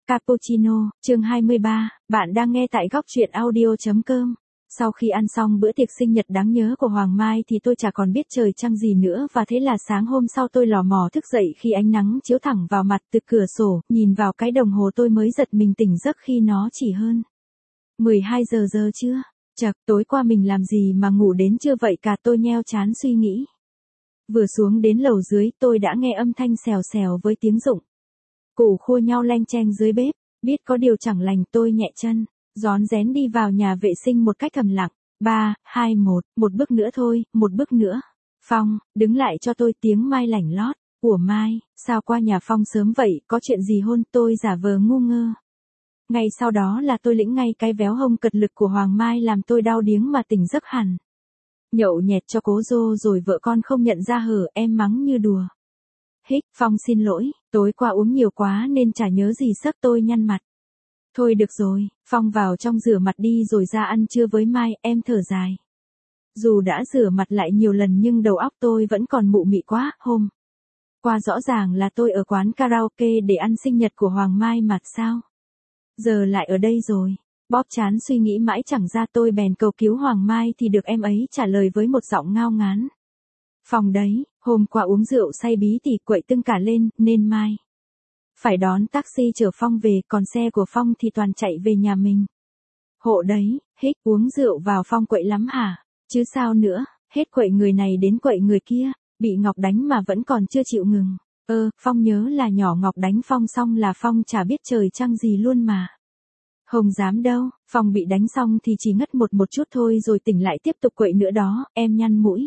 Cappuccino, chương 23, bạn đang nghe tại góc truyện audio.com. Sau khi ăn xong bữa tiệc sinh nhật đáng nhớ của Hoàng Mai thì tôi chả còn biết trời trăng gì nữa, và thế là sáng hôm sau tôi lò mò thức dậy khi ánh nắng chiếu thẳng vào mặt từ cửa sổ, nhìn vào cái đồng hồ tôi mới giật mình tỉnh giấc khi nó chỉ hơn 12 giờ chưa. Chậc, tối qua mình làm gì mà ngủ đến trưa vậy cả, tôi nheo trán suy nghĩ. Vừa xuống đến lầu dưới tôi đã nghe âm thanh xèo xèo với tiếng rụng củ khua nhau leng cheng dưới bếp, biết có điều chẳng lành tôi nhẹ chân, rón rén đi vào nhà vệ sinh một cách thầm lặng. 3, 2, 1, một bước nữa thôi, một bước nữa. Phong, đứng lại cho tôi, tiếng Mai lảnh lót. Ủa Mai, sao qua nhà Phong sớm vậy, có chuyện gì hôn? Tôi giả vờ ngu ngơ. Ngay sau đó là tôi lĩnh ngay cái véo hông cật lực của Hoàng Mai làm tôi đau điếng mà tỉnh giấc hẳn. Nhậu nhẹt cho cố dô rồi vợ con không nhận ra hở, em mắng như đùa. Hích, Phong xin lỗi, tối qua uống nhiều quá nên chả nhớ gì giấc, tôi nhăn mặt. Thôi được rồi, Phong vào trong rửa mặt đi rồi ra ăn trưa với Mai, em thở dài. Dù đã rửa mặt lại nhiều lần nhưng đầu óc tôi vẫn còn mụ mị quá. Hôm qua rõ ràng là tôi ở quán karaoke để ăn sinh nhật của Hoàng Mai mà sao giờ lại ở đây rồi. Bóp trán suy nghĩ mãi chẳng ra, tôi bèn cầu cứu Hoàng Mai thì được em ấy trả lời với một giọng ngao ngán. Phong đấy, hôm qua uống rượu say bí tỉ quậy tưng cả lên, nên Mai phải đón taxi chở Phong về, còn xe của Phong thì toàn chạy về nhà mình. Hộ đấy, hích, uống rượu vào Phong quậy lắm hả? Chứ sao nữa, hết quậy người này đến quậy người kia, bị Ngọc đánh mà vẫn còn chưa chịu ngừng. Phong nhớ là nhỏ Ngọc đánh Phong xong là Phong chả biết trời trăng gì luôn mà. Không dám đâu, Phong bị đánh xong thì chỉ ngất một chút thôi rồi tỉnh lại tiếp tục quậy nữa đó, em nhăn mũi.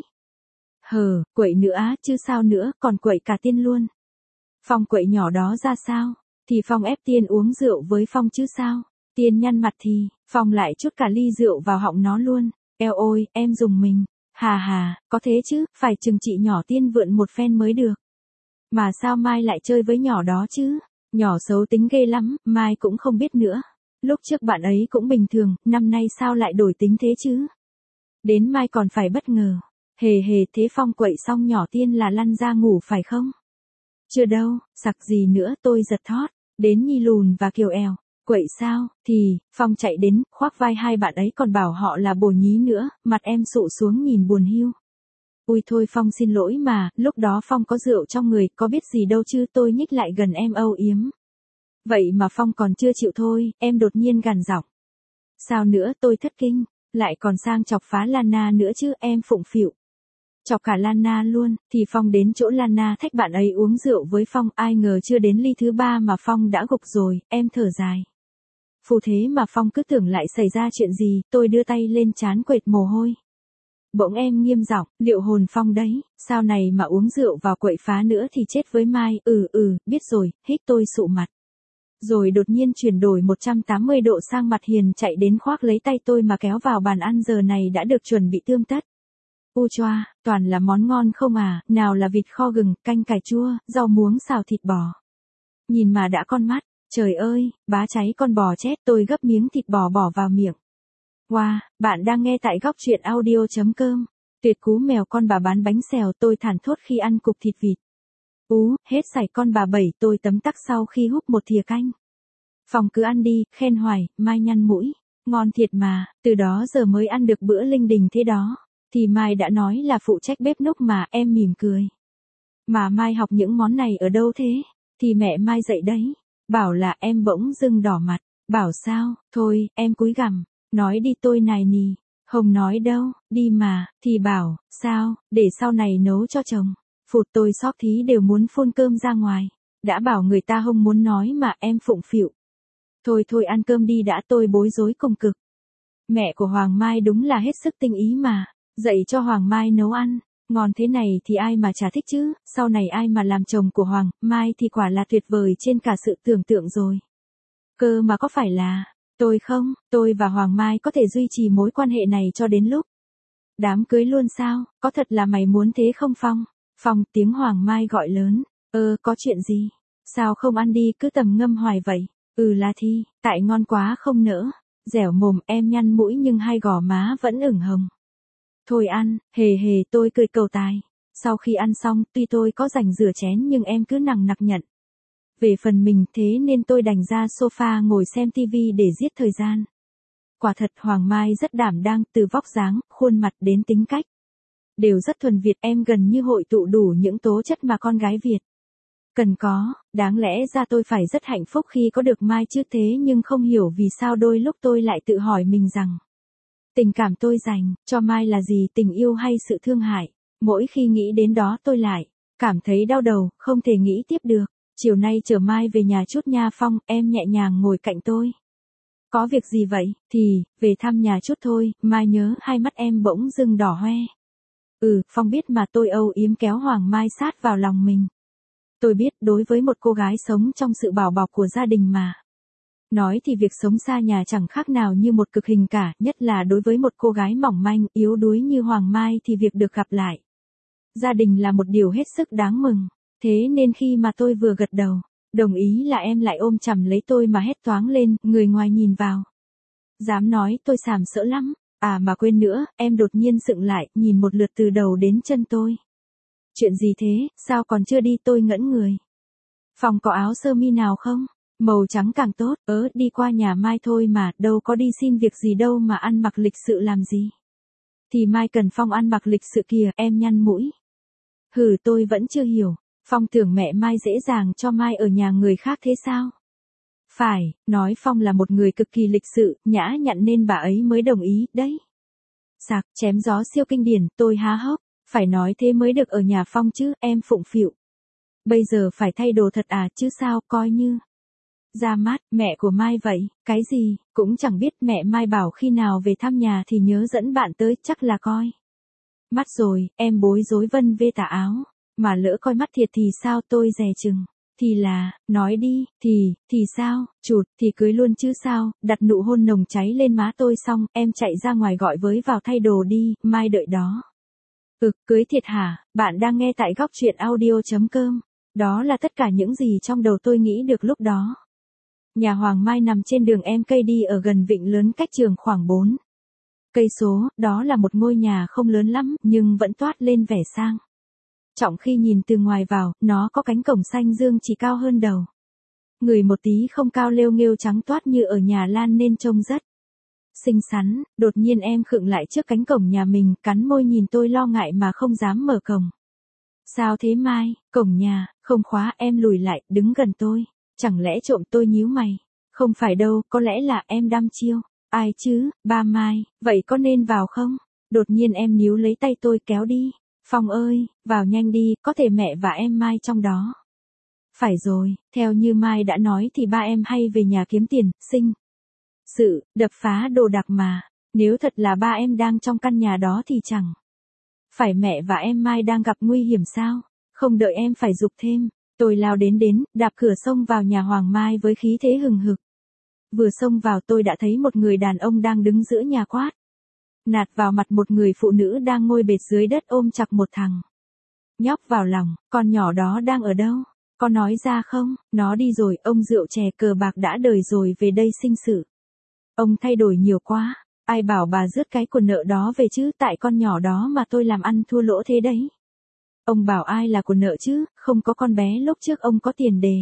Quậy nữa á, chứ sao nữa, còn quậy cả Tiên luôn. Phong quậy nhỏ đó ra sao? Thì Phong ép Tiên uống rượu với Phong chứ sao? Tiên nhăn mặt thì, Phong lại chút cả ly rượu vào họng nó luôn. Eo ôi, em dùng mình. Hà, có thế chứ, phải chừng chị nhỏ Tiên vượn một phen mới được. Mà sao Mai lại chơi với nhỏ đó chứ? Nhỏ xấu tính ghê lắm, Mai cũng không biết nữa. Lúc trước bạn ấy cũng bình thường, năm nay sao lại đổi tính thế chứ? Đến Mai còn phải bất ngờ. Thế Phong quậy xong nhỏ Tiên là lăn ra ngủ phải không? Chưa đâu, sặc gì nữa, tôi giật thót. Đến Nhi Lùn và Kiều Èo. Quậy sao? Thì, Phong chạy đến, khoác vai hai bạn ấy còn bảo họ là bồ nhí nữa, mặt em sụ xuống nhìn buồn hiu. Ui thôi Phong xin lỗi mà, lúc đó Phong có rượu trong người, có biết gì đâu chứ, tôi nhích lại gần em âu yếm. Vậy mà Phong còn chưa chịu thôi, em đột nhiên gằn giọng. Sao nữa, tôi thất kinh, lại còn sang chọc phá Lana nữa chứ, em phụng phịu. Chọc cả Lana luôn, thì Phong đến chỗ Lana thách bạn ấy uống rượu với Phong, ai ngờ chưa đến ly thứ 3 mà Phong đã gục rồi, em thở dài. Phù thế mà Phong cứ tưởng lại xảy ra chuyện gì, tôi đưa tay lên trán quệt mồ hôi. Bỗng em nghiêm giọng, liệu hồn Phong đấy, sao này mà uống rượu vào quậy phá nữa thì chết với Mai. Biết rồi, hít, tôi sụ mặt. Rồi đột nhiên chuyển đổi 180 độ sang mặt hiền, chạy đến khoác lấy tay tôi mà kéo vào bàn ăn, giờ này đã được chuẩn bị tươm tất. U choa, toàn là món ngon không à, nào là vịt kho gừng, canh cải chua, rau muống xào thịt bò. Nhìn mà đã con mắt, trời ơi, bá cháy con bò chết, tôi gấp miếng thịt bò bỏ vào miệng. Wow, bạn đang nghe tại góc truyện audio.com. Tuyệt cú mèo con bà bán bánh xèo, tôi thản thốt khi ăn cục thịt vịt. Hết sảy con bà bảy, tôi tấm tắc sau khi húp một thìa canh. Phong cứ ăn đi, khen hoài, Mai nhăn mũi. Ngon thiệt mà, từ đó giờ mới ăn được bữa linh đình thế đó. Thì Mai đã nói là phụ trách bếp núc mà, em mỉm cười. Mà Mai học những món này ở đâu thế? Thì mẹ Mai dạy đấy. Bảo là, em bỗng dưng đỏ mặt. Bảo sao, thôi, em cúi gằm. Nói đi, tôi nài nì. Không nói đâu, đi mà, thì bảo, sao, để sau này nấu cho chồng. Phụt, tôi xóp thí đều muốn phun cơm ra ngoài. Đã bảo người ta không muốn nói mà, em phụng phịu. Thôi ăn cơm đi đã, tôi bối rối cùng cực. Mẹ của Hoàng Mai đúng là hết sức tinh ý mà. Dạy cho Hoàng Mai nấu ăn. Ngon thế này thì ai mà chả thích chứ, sau này ai mà làm chồng của Hoàng Mai thì quả là tuyệt vời trên cả sự tưởng tượng rồi. Cơ mà có phải là, tôi và Hoàng Mai có thể duy trì mối quan hệ này cho đến lúc đám cưới luôn sao, có thật là mày muốn thế không Phong? Phong, tiếng Hoàng Mai gọi lớn. Có chuyện gì? Sao không ăn đi, cứ tầm ngâm hoài vậy? Là thì, tại ngon quá không nỡ. Dẻo mồm, em nhăn mũi nhưng hai gò má vẫn ửng hồng. Thôi ăn, tôi cười cầu tài. Sau khi ăn xong, tuy tôi có rảnh rửa chén nhưng em cứ nằng nặc nhận Về phần mình thế nên tôi đành ra sofa ngồi xem tivi để giết thời gian. Quả thật Hoàng Mai rất đảm đang, từ vóc dáng, khuôn mặt đến tính cách. Đều rất thuần Việt, em gần như hội tụ đủ những tố chất mà con gái Việt cần có, đáng lẽ ra tôi phải rất hạnh phúc khi có được Mai chứ, thế nhưng không hiểu vì sao đôi lúc tôi lại tự hỏi mình rằng, tình cảm tôi dành cho Mai là gì, tình yêu hay sự thương hại? Mỗi khi nghĩ đến đó tôi lại cảm thấy đau đầu, không thể nghĩ tiếp được. Chiều nay chở Mai về nhà chút nha Phong, em nhẹ nhàng ngồi cạnh tôi. Có việc gì vậy? Thì, về thăm nhà chút thôi, Mai nhớ, hai mắt em bỗng dưng đỏ hoe. Phong biết mà, tôi âu yếm kéo Hoàng Mai sát vào lòng mình. Tôi biết đối với một cô gái sống trong sự bảo bọc của gia đình mà nói thì việc sống xa nhà chẳng khác nào như một cực hình cả, nhất là đối với một cô gái mỏng manh, yếu đuối như Hoàng Mai thì việc được gặp lại gia đình là một điều hết sức đáng mừng. Thế nên khi mà tôi vừa gật đầu, đồng ý là em lại ôm chầm lấy tôi mà hét toáng lên, người ngoài nhìn vào. Dám nói tôi sàm sỡ lắm. À mà quên nữa, em đột nhiên sững lại, nhìn một lượt từ đầu đến chân tôi. Chuyện gì thế, sao còn chưa đi, tôi ngẩn người. Phòng có áo sơ mi nào không? Màu trắng càng tốt, đi qua nhà Mai thôi mà, đâu có đi xin việc gì đâu mà ăn mặc lịch sự làm gì. Thì Mai cần Phong ăn mặc lịch sự kìa, em nhăn mũi. Tôi vẫn chưa hiểu, Phong tưởng mẹ Mai dễ dàng cho Mai ở nhà người khác thế sao? Phải, nói Phong là một người cực kỳ lịch sự, nhã nhặn nên bà ấy mới đồng ý, đấy. Sạc, chém gió siêu kinh điển, tôi há hốc, phải nói thế mới được ở nhà Phong chứ, em phụng phịu. Bây giờ phải thay đồ thật à, chứ sao, coi như ra mắt, mẹ của Mai vậy, cái gì, cũng chẳng biết, mẹ Mai bảo khi nào về thăm nhà thì nhớ dẫn bạn tới, chắc là coi mắt rồi, em bối rối vân vê tà áo, mà lỡ coi mắt thiệt thì sao, tôi dè chừng. Thì là, nói đi, thì sao, chụt, thì cưới luôn chứ sao, đặt nụ hôn nồng cháy lên má tôi xong, em chạy ra ngoài gọi với vào thay đồ đi, Mai đợi đó. Cưới thiệt hả, bạn đang nghe tại góc truyện audio.com. Đó là tất cả những gì trong đầu tôi nghĩ được lúc đó. Nhà Hoàng Mai nằm trên đường MKD ở gần Vịnh Lớn, cách trường khoảng 4 cây số, đó là một ngôi nhà không lớn lắm, nhưng vẫn toát lên vẻ sang trọng khi nhìn từ ngoài vào, nó có cánh cổng xanh dương chỉ cao hơn đầu người một tí, không cao, lêu nghêu trắng toát như ở nhà Lan nên trông rất xinh xắn. Đột nhiên em khựng lại trước cánh cổng nhà mình, cắn môi nhìn tôi lo ngại mà không dám mở cổng. Sao thế Mai, cổng nhà không khóa, em lùi lại, đứng gần tôi. Chẳng lẽ trộm, tôi nhíu mày. Không phải đâu, có lẽ là em đăm chiêu. Ai chứ, ba Mai, vậy có nên vào không? Đột nhiên em níu lấy tay tôi kéo đi. Phong ơi, vào nhanh đi, có thể mẹ và em Mai trong đó. Phải rồi, theo như Mai đã nói thì ba em hay về nhà kiếm tiền, sinh sự, đập phá đồ đạc mà. Nếu thật là ba em đang trong căn nhà đó thì chẳng phải mẹ và em Mai đang gặp nguy hiểm sao? Không đợi em phải giục thêm, tôi lao đến, đạp cửa xông vào nhà Hoàng Mai với khí thế hừng hực. Vừa xông vào tôi đã thấy một người đàn ông đang đứng giữa nhà quát nạt vào mặt một người phụ nữ đang ngồi bệt dưới đất ôm chặt một thằng nhóc vào lòng. Con nhỏ đó đang ở đâu? Có nói ra không? Nó đi rồi, ông rượu chè cờ bạc đã đời rồi về đây sinh sự. Ông thay đổi nhiều quá, ai bảo bà rước cái của nợ đó về chứ, tại con nhỏ đó mà tôi làm ăn thua lỗ thế đấy. Ông bảo ai là của nợ chứ, không có con bé lúc trước ông có tiền đề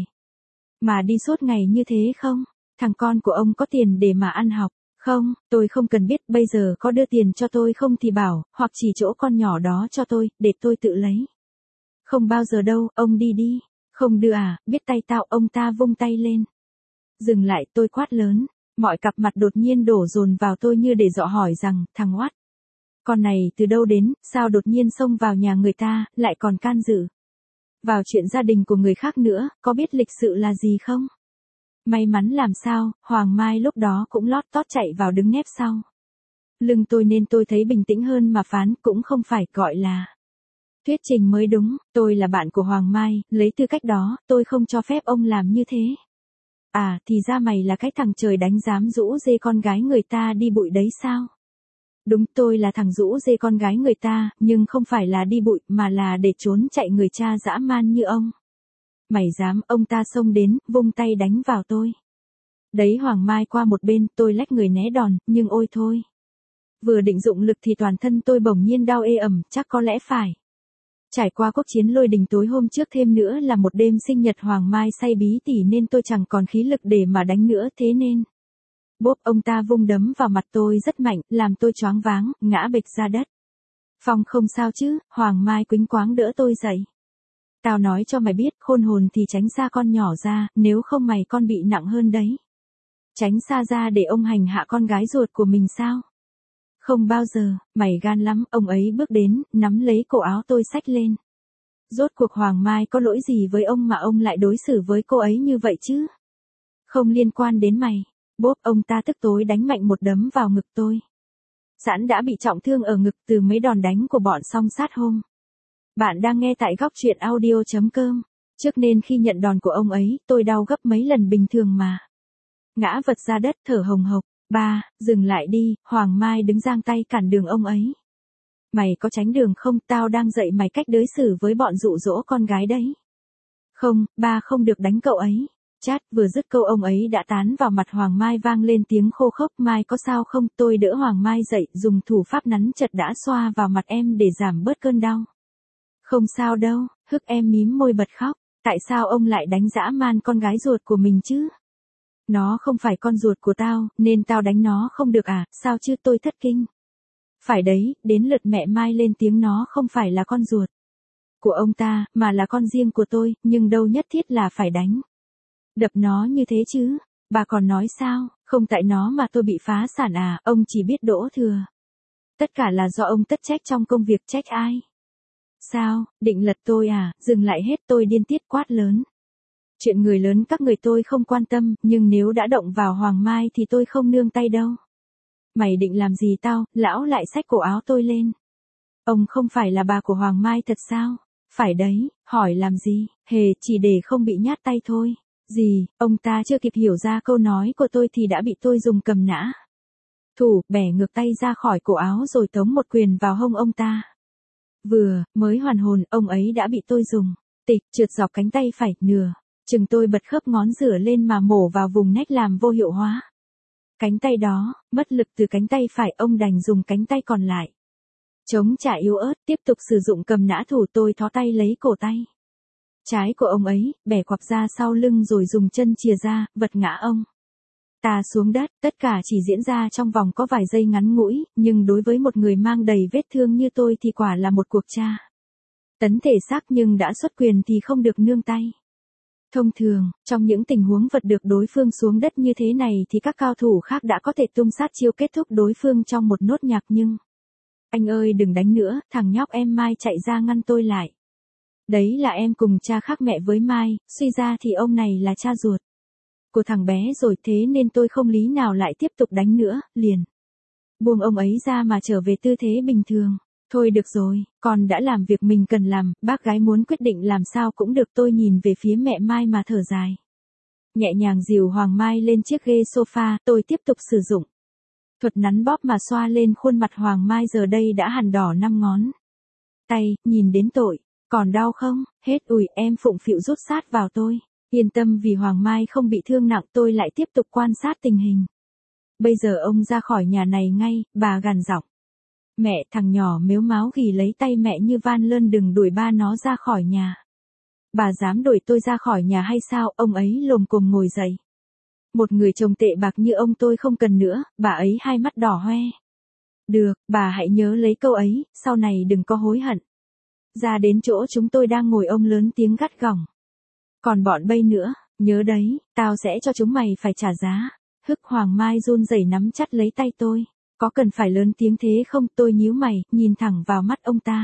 mà đi suốt ngày như thế không? Thằng con của ông có tiền để mà ăn học không? Tôi không cần biết, bây giờ có đưa tiền cho tôi không thì bảo, hoặc chỉ chỗ con nhỏ đó cho tôi, để tôi tự lấy. Không bao giờ đâu, ông đi đi. Không đưa à, biết tay tao, ông ta vung tay lên. Dừng lại, tôi quát lớn. Mọi cặp mặt đột nhiên đổ dồn vào tôi như để dọ hỏi rằng, thằng oát, con này từ đâu đến, sao đột nhiên xông vào nhà người ta, lại còn can dự vào chuyện gia đình của người khác nữa, có biết lịch sự là gì không? May mắn làm sao, Hoàng Mai lúc đó cũng lót tót chạy vào đứng nép sau lưng tôi nên tôi thấy bình tĩnh hơn mà phán, cũng không phải gọi là thuyết trình mới đúng, tôi là bạn của Hoàng Mai, lấy tư cách đó, tôi không cho phép ông làm như thế. À, thì ra mày là cái thằng trời đánh dám rũ rê con gái người ta đi bụi đấy sao? Đúng, tôi là thằng rũ rê con gái người ta, nhưng không phải là đi bụi, mà là để trốn chạy người cha dã man như ông. Mày dám, ông ta xông đến, vung tay đánh vào tôi. Đấy, Hoàng Mai qua một bên, tôi lách người né đòn, nhưng ôi thôi. Vừa định dụng lực thì toàn thân tôi bỗng nhiên đau ê ẩm, chắc có lẽ phải Trải qua cuộc chiến lôi đình tối hôm trước thêm nữa là một đêm sinh nhật Hoàng Mai say bí tỉ nên tôi chẳng còn khí lực để mà đánh nữa thế nên. Bốp ông ta vung đấm vào mặt tôi rất mạnh, làm tôi choáng váng, ngã bịch ra đất. Phong không sao chứ, Hoàng Mai quýnh quáng đỡ tôi dậy. Tao nói cho mày biết, khôn hồn thì tránh xa con nhỏ ra, nếu không mày con bị nặng hơn đấy. Tránh xa ra để ông hành hạ con gái ruột của mình sao? Không bao giờ, mày gan lắm, ông ấy bước đến, nắm lấy cổ áo tôi xách lên. Rốt cuộc Hoàng Mai có lỗi gì với ông mà ông lại đối xử với cô ấy như vậy chứ? Không liên quan đến mày. Bốp ông ta tức tối đánh mạnh một đấm vào ngực tôi. Sẵn đã bị trọng thương ở ngực từ mấy đòn đánh của bọn song sát hôm. Bạn đang nghe tại góc truyện audio.com. Trước nên khi nhận đòn của ông ấy, tôi đau gấp mấy lần bình thường mà. Ngã vật ra đất thở hồng hộc. Ba, dừng lại đi, Hoàng Mai đứng giang tay cản đường ông ấy. Mày có tránh đường không, tao đang dạy mày cách đối xử với bọn dụ dỗ con gái đấy. Không, ba không được đánh cậu ấy. Chát, vừa dứt câu ông ấy đã tán vào mặt Hoàng Mai vang lên tiếng khô khốc. Mai có sao không, tôi đỡ Hoàng Mai dậy, dùng thủ pháp nắn chật đã xoa vào mặt em để giảm bớt cơn đau. Không sao đâu, hức em mím môi bật khóc. Tại sao ông lại đánh dã man con gái ruột của mình chứ? Nó không phải con ruột của tao, nên tao đánh nó không được à, sao chứ, tôi thất kinh. Phải đấy, đến lượt mẹ Mai lên tiếng, nó không phải là con ruột của ông ta, mà là con riêng của tôi, nhưng đâu nhất thiết là phải đánh. Đập nó như thế chứ, bà còn nói sao, không tại nó mà tôi bị phá sản à, ông chỉ biết đổ thừa. Tất cả là do ông tất trách trong công việc, trách ai? Sao, định lật tôi à, dừng lại hết, tôi điên tiết quát lớn. Chuyện người lớn các người tôi không quan tâm, nhưng nếu đã động vào Hoàng Mai thì tôi không nương tay đâu. Mày định làm gì tao, lão lại xách cổ áo tôi lên. Ông không phải là bà của Hoàng Mai thật sao? Phải đấy, hỏi làm gì, hề, chỉ để không bị nhát tay thôi. Gì, ông ta chưa kịp hiểu ra câu nói của tôi thì đã bị tôi dùng cầm nã. Thủ, bẻ ngược tay ra khỏi cổ áo rồi tống một quyền vào hông ông ta. Vừa, mới hoàn hồn, ông ấy đã bị tôi dùng tịch trượt dọc cánh tay phải, nửa. Chừng tôi bật khớp ngón rửa lên mà mổ vào vùng nách làm vô hiệu hóa. Cánh tay đó, mất lực từ cánh tay phải, ông đành dùng cánh tay còn lại. Chống trả yếu ớt, tiếp tục sử dụng cầm nã thủ, tôi thó tay lấy cổ tay trái của ông ấy, bẻ quặp ra sau lưng rồi dùng chân chìa ra, vật ngã ông ta xuống đất. Tất cả chỉ diễn ra trong vòng có vài giây ngắn ngủi, nhưng đối với một người mang đầy vết thương như tôi thì quả là một cuộc tra tấn thể xác, nhưng đã xuất quyền thì không được nương tay. Thông thường, trong những tình huống vật được đối phương xuống đất như thế này thì các cao thủ khác đã có thể tung sát chiêu kết thúc đối phương trong một nốt nhạc, nhưng... Anh ơi đừng đánh nữa, thằng nhóc em Mai chạy ra ngăn tôi lại. Đấy là em cùng cha khác mẹ với Mai, suy ra thì ông này là cha ruột của thằng bé rồi, thế nên tôi không lý nào lại tiếp tục đánh nữa, liền buông ông ấy ra mà trở về tư thế bình thường. Thôi được rồi, con đã làm việc mình cần làm, bác gái muốn quyết định làm sao cũng được. Tôi nhìn về phía mẹ Mai mà thở dài. Nhẹ nhàng dìu Hoàng Mai lên chiếc ghế sofa, tôi tiếp tục sử dụng thuật nắn bóp mà xoa lên khuôn mặt Hoàng Mai giờ đây đã hằn đỏ 5 ngón tay, nhìn đến tội. Còn đau không? Hết ủi, em phụng phịu rút sát vào tôi. Yên tâm, vì Hoàng Mai không bị thương nặng. Tôi lại tiếp tục quan sát tình hình. Bây giờ ông ra khỏi nhà này ngay, bà gằn giọng. Mẹ, thằng nhỏ mếu máo ghì lấy tay mẹ như van lơn đừng đuổi ba nó ra khỏi nhà. Bà dám đuổi tôi ra khỏi nhà hay sao? Ông ấy lồm cồm ngồi dậy. Một người chồng tệ bạc như ông tôi không cần nữa. Bà ấy hai mắt đỏ hoe. Được, bà hãy nhớ lấy câu ấy, sau này đừng có hối hận. Ra đến chỗ chúng tôi đang ngồi, ông lớn tiếng gắt gỏng. Còn bọn bay nữa, nhớ đấy, tao sẽ cho chúng mày phải trả giá. Hức. Hoàng Mai run rẩy nắm chặt lấy tay tôi. Có cần phải lớn tiếng thế không? Tôi nhíu mày, nhìn thẳng vào mắt ông ta.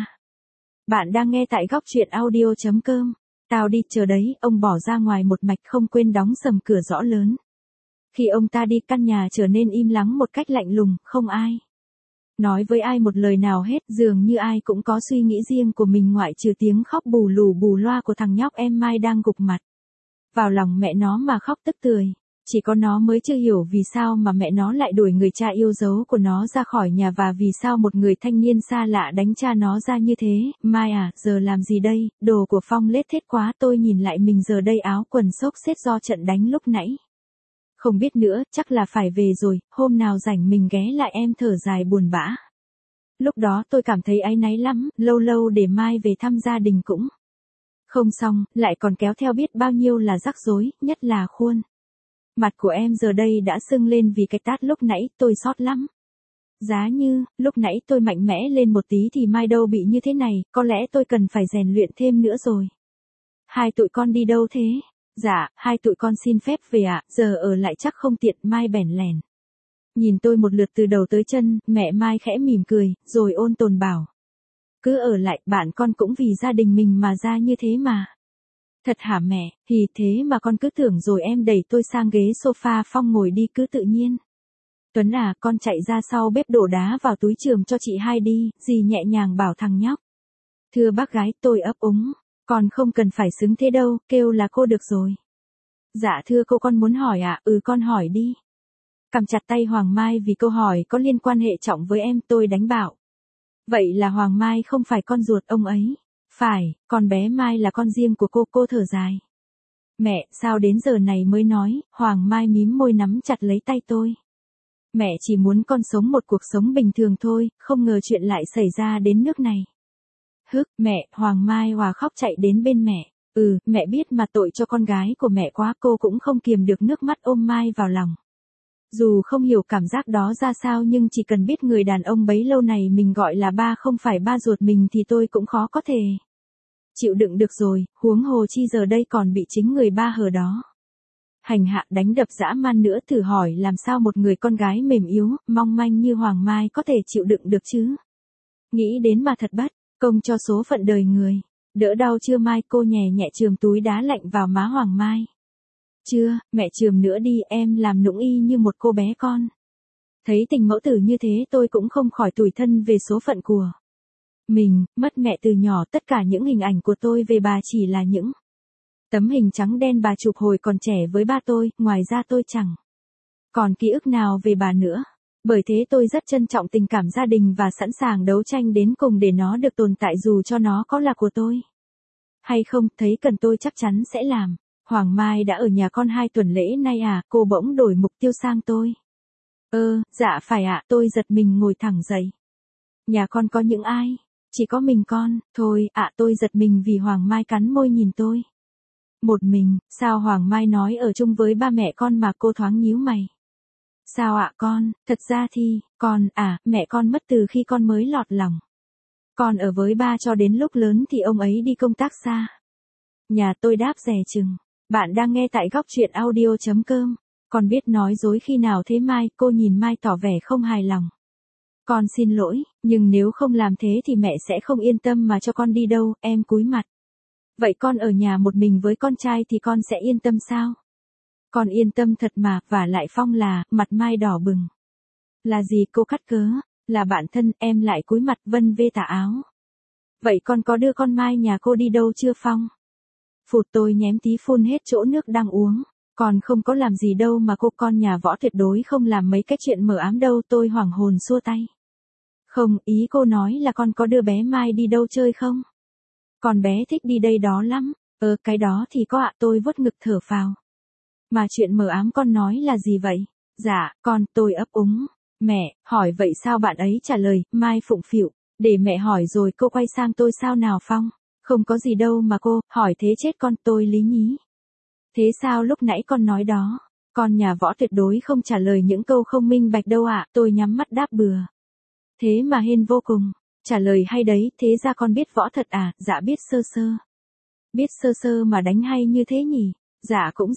Bạn đang nghe tại góc truyện audio.com. Tao đi, chờ đấy. Ông bỏ ra ngoài một mạch, không quên đóng sầm cửa rõ lớn. Khi ông ta đi, căn nhà trở nên im lắng một cách lạnh lùng, không ai nói với ai một lời nào hết, dường như ai cũng có suy nghĩ riêng của mình ngoại trừ tiếng khóc bù lù bù loa của thằng nhóc em Mai đang gục mặt vào lòng mẹ nó mà khóc tức tưởi. Chỉ có nó mới chưa hiểu vì sao mà mẹ nó lại đuổi người cha yêu dấu của nó ra khỏi nhà, và vì sao một người thanh niên xa lạ đánh cha nó ra như thế. Mai à, giờ làm gì đây, đồ của Phong lết thết quá. Tôi nhìn lại mình giờ đây áo quần xốc xếch do trận đánh lúc nãy. Không biết nữa, chắc là phải về rồi, hôm nào rảnh mình ghé lại, em thở dài buồn bã. Lúc đó tôi cảm thấy áy náy lắm, lâu lâu để mai về thăm gia đình cũng không xong, lại còn kéo theo biết bao nhiêu là rắc rối, nhất là khuôn. Mặt của em giờ đây đã sưng lên vì cái tát lúc nãy, tôi xót lắm. Giá như, lúc nãy tôi mạnh mẽ lên một tí thì mai đâu bị như thế này, có lẽ tôi cần phải rèn luyện thêm nữa rồi. Hai tụi con đi đâu thế? Dạ, hai tụi con xin phép về ạ, giờ ở lại chắc không tiện, mai bèn lèn. Nhìn tôi một lượt từ đầu tới chân, mẹ Mai khẽ mỉm cười, rồi ôn tồn bảo. Cứ ở lại, bạn con cũng vì gia đình mình mà ra như thế mà. Thật hả mẹ, thì thế mà con cứ tưởng rồi em đẩy tôi sang ghế sofa Phong ngồi đi cứ tự nhiên. Tuấn à, con chạy ra sau bếp đổ đá vào túi chườm cho chị hai đi, dì nhẹ nhàng bảo thằng nhóc. Thưa bác gái, tôi ấp úng, con không cần phải xứng thế đâu, kêu là cô được rồi. Dạ thưa cô, con muốn hỏi ạ, con hỏi đi. Cầm chặt tay Hoàng Mai vì câu hỏi có liên quan hệ trọng với em, tôi đánh bảo. Vậy là Hoàng Mai không phải con ruột ông ấy. Phải, con bé Mai là con riêng của cô thở dài. Mẹ, sao đến giờ này mới nói, Hoàng Mai mím môi nắm chặt lấy tay tôi. Mẹ chỉ muốn con sống một cuộc sống bình thường thôi, không ngờ chuyện lại xảy ra đến nước này. Mẹ, Hoàng Mai hòa khóc chạy đến bên mẹ. Mẹ biết mà, tội cho con gái của mẹ quá, cô cũng không kiềm được nước mắt ôm Mai vào lòng. Dù không hiểu cảm giác đó ra sao nhưng chỉ cần biết người đàn ông bấy lâu này mình gọi là ba không phải ba ruột mình thì tôi cũng khó có thể chịu đựng được rồi, huống hồ chi giờ đây còn bị chính người ba hờ đó hành hạ đánh đập dã man nữa, thử hỏi làm sao một người con gái mềm yếu, mong manh như Hoàng Mai có thể chịu đựng được chứ. Nghĩ đến mà thật bất công cho số phận đời người. Đỡ đau chưa Mai, cô nhẹ nhẹ chườm túi đá lạnh vào má Hoàng Mai. Chưa, mẹ chườm nữa đi, em làm nũng y như một cô bé con. Thấy tình mẫu tử như thế tôi cũng không khỏi tủi thân về số phận của mình, mất mẹ từ nhỏ, tất cả những hình ảnh của tôi về bà chỉ là những tấm hình trắng đen bà chụp hồi còn trẻ với ba tôi, ngoài ra tôi chẳng còn ký ức nào về bà nữa. Bởi thế tôi rất trân trọng tình cảm gia đình và sẵn sàng đấu tranh đến cùng để nó được tồn tại dù cho nó có là của tôi hay không, thấy cần tôi chắc chắn sẽ làm. Hoàng Mai đã ở nhà con 2 tuần lễ nay à, cô bỗng đổi mục tiêu sang tôi. Dạ phải ạ, tôi giật mình ngồi thẳng dậy. Nhà con có những ai? Chỉ có mình con, thôi ạ, tôi giật mình vì Hoàng Mai cắn môi nhìn tôi. Một mình, sao Hoàng Mai nói ở chung với ba mẹ con mà, cô thoáng nhíu mày. Sao ạ con, thật ra thì, mẹ con mất từ khi con mới lọt lòng. Con ở với ba cho đến lúc lớn thì ông ấy đi công tác xa. Nhà tôi đáp dè chừng. Bạn đang nghe tại góc truyện audio.com. Con biết nói dối khi nào thế Mai, cô nhìn Mai tỏ vẻ không hài lòng. Con xin lỗi, nhưng nếu không làm thế thì mẹ sẽ không yên tâm mà cho con đi đâu, em cúi mặt. Vậy con ở nhà một mình với con trai thì con sẽ yên tâm sao? Con yên tâm thật mà, và lại Phong là, mặt Mai đỏ bừng. Là gì, cô cắt cớ, là bạn thân, em lại cúi mặt vân vê tà áo. Vậy con có đưa con Mai nhà cô đi đâu chưa Phong? Phụt, tôi nhém tí phun hết chỗ nước đang uống. Con không có làm gì đâu mà cô, con nhà Võ tuyệt đối không làm mấy cái chuyện mờ ám đâu, tôi hoảng hồn xua tay. Không, ý cô nói là con có đưa bé Mai đi đâu chơi không? Con bé thích đi đây đó lắm. Cái đó thì có ạ, tôi vuốt ngực thở phào. Mà chuyện mờ ám con nói là gì vậy? Dạ, tôi ấp úng. Mẹ, hỏi vậy sao bạn ấy trả lời, Mai phụng phịu. Để mẹ hỏi rồi cô quay sang tôi, sao nào Phong? Không có gì đâu mà cô, hỏi thế chết con, tôi lý nhí. Thế sao lúc nãy con nói đó? Con nhà Võ tuyệt đối không trả lời những câu không minh bạch đâu ạ, tôi nhắm mắt đáp bừa. Thế mà hên vô cùng. Trả lời hay đấy, thế ra con biết võ thật à? Dạ biết sơ sơ. Biết sơ sơ mà đánh hay như thế nhỉ? Dạ cũng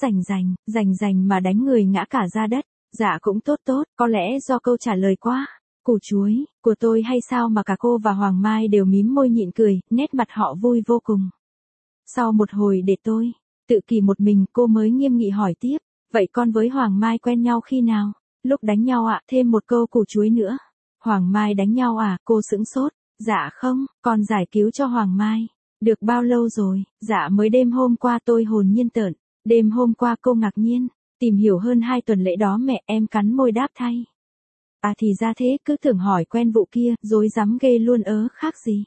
rành mà đánh người ngã cả ra đất. Dạ cũng tốt, có lẽ do câu trả lời quá củ chuối của tôi hay sao mà cả cô và Hoàng Mai đều mím môi nhịn cười, nét mặt họ vui vô cùng. Sau một hồi để tôi tự kỷ một mình, cô mới nghiêm nghị hỏi tiếp, vậy con với Hoàng Mai quen nhau khi nào? Lúc đánh nhau ạ, thêm một câu củ chuối nữa. Hoàng Mai đánh nhau à, cô sững sốt. Dạ không, con giải cứu cho Hoàng Mai. Được bao lâu rồi? Dạ mới đêm hôm qua, tôi hồn nhiên tởn. Đêm hôm qua, cô ngạc nhiên. Tìm hiểu hơn 2 tuần lễ đó mẹ, em cắn môi đáp thay. À thì ra thế, cứ tưởng hỏi quen vụ kia, dối rắm ghê luôn, khác gì.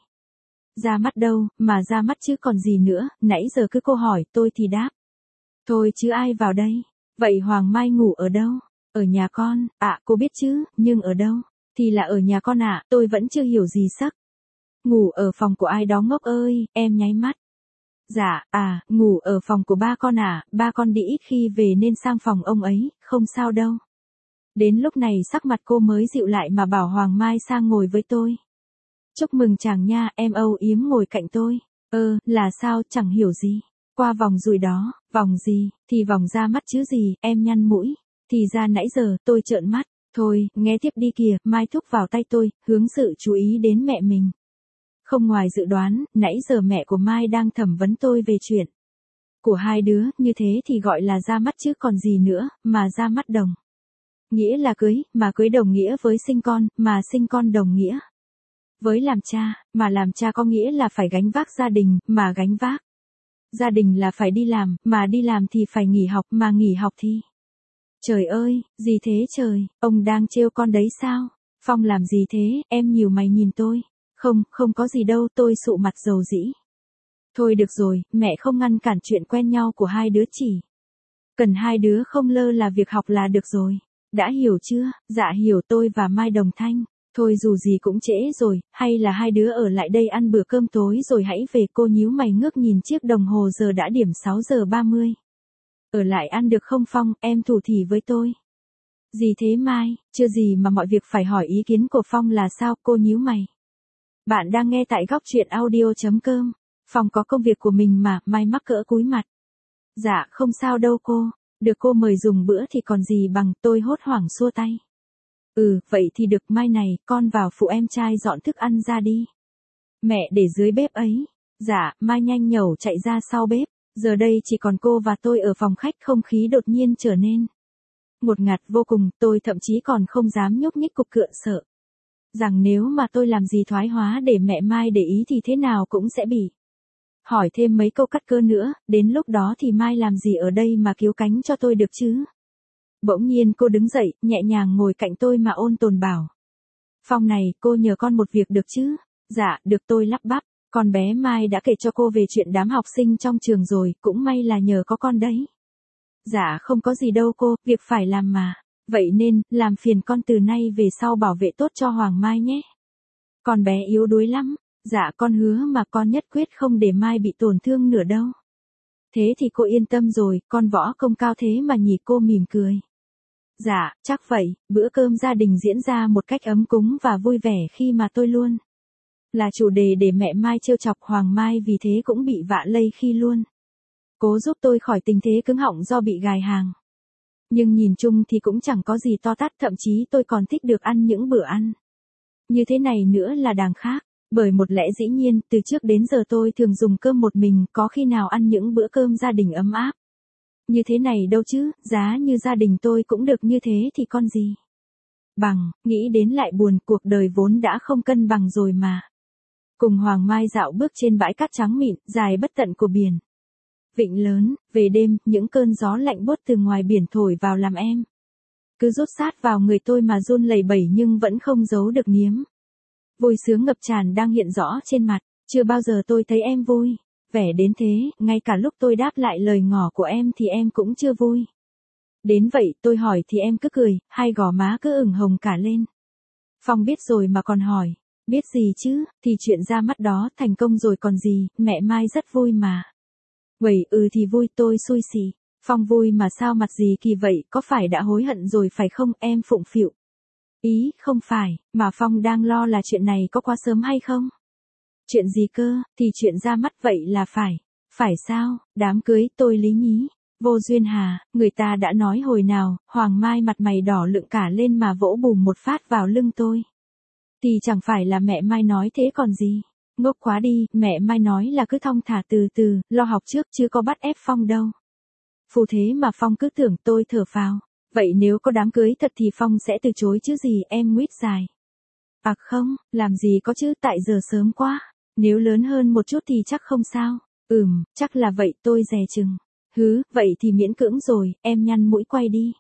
Ra mắt đâu, mà ra mắt chứ còn gì nữa, nãy giờ cứ cô hỏi tôi thì đáp. Thôi chứ ai vào đây. Vậy Hoàng Mai ngủ ở đâu? Ở nhà con, cô biết chứ, nhưng ở đâu? Thì là ở nhà con ạ, tôi vẫn chưa hiểu gì sắc. Ngủ ở phòng của ai đó ngốc ơi, em nháy mắt. Dạ, ngủ ở phòng của ba con à, ba con đi ít khi về nên sang phòng ông ấy, không sao đâu. Đến lúc này sắc mặt cô mới dịu lại mà bảo Hoàng Mai sang ngồi với tôi. Chúc mừng chàng nha, em âu yếm ngồi cạnh tôi. Là sao, chẳng hiểu gì. Qua vòng rồi đó, vòng gì, thì vòng ra mắt chứ gì, em nhăn mũi. Thì ra nãy giờ, tôi trợn mắt. Thôi, nghe tiếp đi kìa, Mai thúc vào tay tôi, hướng sự chú ý đến mẹ mình. Không ngoài dự đoán, nãy giờ mẹ của Mai đang thẩm vấn tôi về chuyện của hai đứa, như thế thì gọi là ra mắt chứ còn gì nữa, mà ra mắt đồng nghĩa là cưới, mà cưới đồng nghĩa với sinh con, mà sinh con đồng nghĩa với làm cha, mà làm cha có nghĩa là phải gánh vác gia đình, mà gánh vác gia đình là phải đi làm, mà đi làm thì phải nghỉ học, mà nghỉ học thì... Trời ơi, gì thế trời, ông đang trêu con đấy sao? Phong làm gì thế, em nhíu mày nhìn tôi. Không có gì đâu, tôi sụ mặt dầu dĩ. Thôi được rồi, mẹ không ngăn cản chuyện quen nhau của hai đứa chỉ cần hai đứa không lơ là việc học là được rồi. Đã hiểu chưa? Dạ hiểu, tôi và Mai đồng thanh. Thôi dù gì cũng trễ rồi, hay là hai đứa ở lại đây ăn bữa cơm tối rồi hãy về. Cô nhíu mày ngước nhìn chiếc đồng hồ giờ đã điểm 6 giờ 30. Ở lại ăn được không Phong, em thủ thỉ với tôi. Gì thế Mai, chưa gì mà mọi việc phải hỏi ý kiến của Phong là sao, cô nhíu mày. Bạn đang nghe tại góc truyện audio.com. Phong có công việc của mình mà, Mai mắc cỡ cúi mặt. Dạ không sao đâu cô, được cô mời dùng bữa thì còn gì bằng, tôi hốt hoảng xua tay. Vậy thì được, Mai này, con vào phụ em trai dọn thức ăn ra đi. Mẹ để dưới bếp ấy. Dạ, Mai nhanh nhẩu chạy ra sau bếp. Giờ đây chỉ còn cô và tôi ở phòng khách, không khí đột nhiên trở nên ngột ngạt vô cùng, tôi thậm chí còn không dám nhúc nhích cục cựa sợ rằng nếu mà tôi làm gì thoái hóa để mẹ Mai để ý thì thế nào cũng sẽ bị hỏi thêm mấy câu cắt cơ nữa, đến lúc đó thì Mai làm gì ở đây mà cứu cánh cho tôi được chứ. Bỗng nhiên cô đứng dậy, nhẹ nhàng ngồi cạnh tôi mà ôn tồn bảo. Phong này, cô nhờ con một việc được chứ? Dạ, được, tôi lắp bắp. Con bé Mai đã kể cho cô về chuyện đám học sinh trong trường rồi, cũng may là nhờ có con đấy. Dạ không có gì đâu cô, việc phải làm mà. Vậy nên, làm phiền con từ nay về sau bảo vệ tốt cho Hoàng Mai nhé. Con bé yếu đuối lắm. Dạ con hứa mà con nhất quyết không để Mai bị tổn thương nữa đâu. Thế thì cô yên tâm rồi, con võ công cao thế mà nhỉ, cô mỉm cười. Dạ, chắc vậy, bữa cơm gia đình diễn ra một cách ấm cúng và vui vẻ khi mà tôi luôn là chủ đề để mẹ Mai trêu chọc Hoàng Mai, vì thế cũng bị vạ lây khi luôn cố giúp tôi khỏi tình thế cứng họng do bị gài hàng. Nhưng nhìn chung thì cũng chẳng có gì to tát, thậm chí tôi còn thích được ăn những bữa ăn như thế này nữa là đàng khác. Bởi một lẽ dĩ nhiên, từ trước đến giờ tôi thường dùng cơm một mình, có khi nào ăn những bữa cơm gia đình ấm áp như thế này đâu chứ, giá như gia đình tôi cũng được như thế thì con gì bằng, nghĩ đến lại buồn, cuộc đời vốn đã không cân bằng rồi mà. Cùng Hoàng Mai dạo bước trên bãi cát trắng mịn, dài bất tận của biển Vịnh lớn, về đêm, những cơn gió lạnh buốt từ ngoài biển thổi vào làm em cứ rút sát vào người tôi mà run lẩy bẩy, nhưng vẫn không giấu được niềm vui sướng ngập tràn đang hiện rõ trên mặt. Chưa bao giờ tôi thấy em vui vẻ đến thế, ngay cả lúc tôi đáp lại lời ngỏ của em thì em cũng chưa vui đến vậy. Tôi hỏi thì em cứ cười, hai gò má cứ ửng hồng cả lên. Phong biết rồi mà còn hỏi. Biết gì chứ, thì chuyện ra mắt đó thành công rồi còn gì, mẹ Mai rất vui mà. Vậy thì vui, tôi xui xì. Phong vui mà sao mặt gì kỳ vậy, có phải đã hối hận rồi phải không, em phụng phịu. Ý, không phải, mà Phong đang lo là chuyện này có quá sớm hay không? Chuyện gì cơ, thì chuyện ra mắt vậy là phải. Phải sao, đám cưới, tôi lý nhí. Vô duyên hà, người ta đã nói hồi nào, Hoàng Mai mặt mày đỏ lựng cả lên mà vỗ bùm một phát vào lưng tôi. Thì chẳng phải là mẹ Mai nói thế còn gì. Ngốc quá đi, mẹ Mai nói là cứ thong thả từ từ, lo học trước chứ có bắt ép Phong đâu. Phù thế mà Phong cứ tưởng, tôi thở phào. Vậy nếu có đám cưới thật thì Phong sẽ từ chối chứ gì, em nguyết dài. Không, làm gì có chứ, tại giờ sớm quá. Nếu lớn hơn một chút thì chắc không sao. Chắc là vậy, tôi dè chừng. Vậy thì miễn cưỡng rồi, em nhăn mũi quay đi.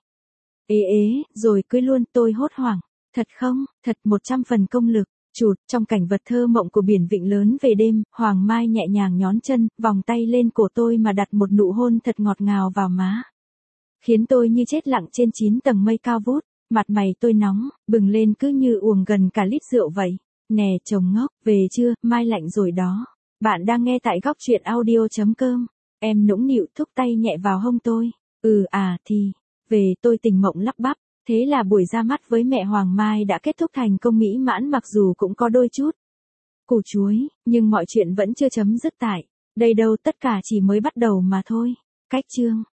Rồi cưới luôn, tôi hốt hoảng. Thật không, thật 100% công lực. Chụt, trong cảnh vật thơ mộng của biển Vịnh lớn về đêm, Hoàng Mai nhẹ nhàng nhón chân, vòng tay lên cổ tôi mà đặt một nụ hôn thật ngọt ngào vào má. Khiến tôi như chết lặng trên 9 tầng mây cao vút. Mặt mày tôi nóng, bừng lên cứ như uống gần cả lít rượu vậy. Nè chồng ngốc, về chưa, mai lạnh rồi đó. Bạn đang nghe tại góc truyện audio.com. Em nũng nịu thúc tay nhẹ vào hông tôi. Thì, về tôi tỉnh mộng lắp bắp. Thế là buổi ra mắt với mẹ Hoàng Mai đã kết thúc thành công mỹ mãn mặc dù cũng có đôi chút củ chuối, nhưng mọi chuyện vẫn chưa chấm dứt tại đây đâu, tất cả chỉ mới bắt đầu mà thôi. Cách chương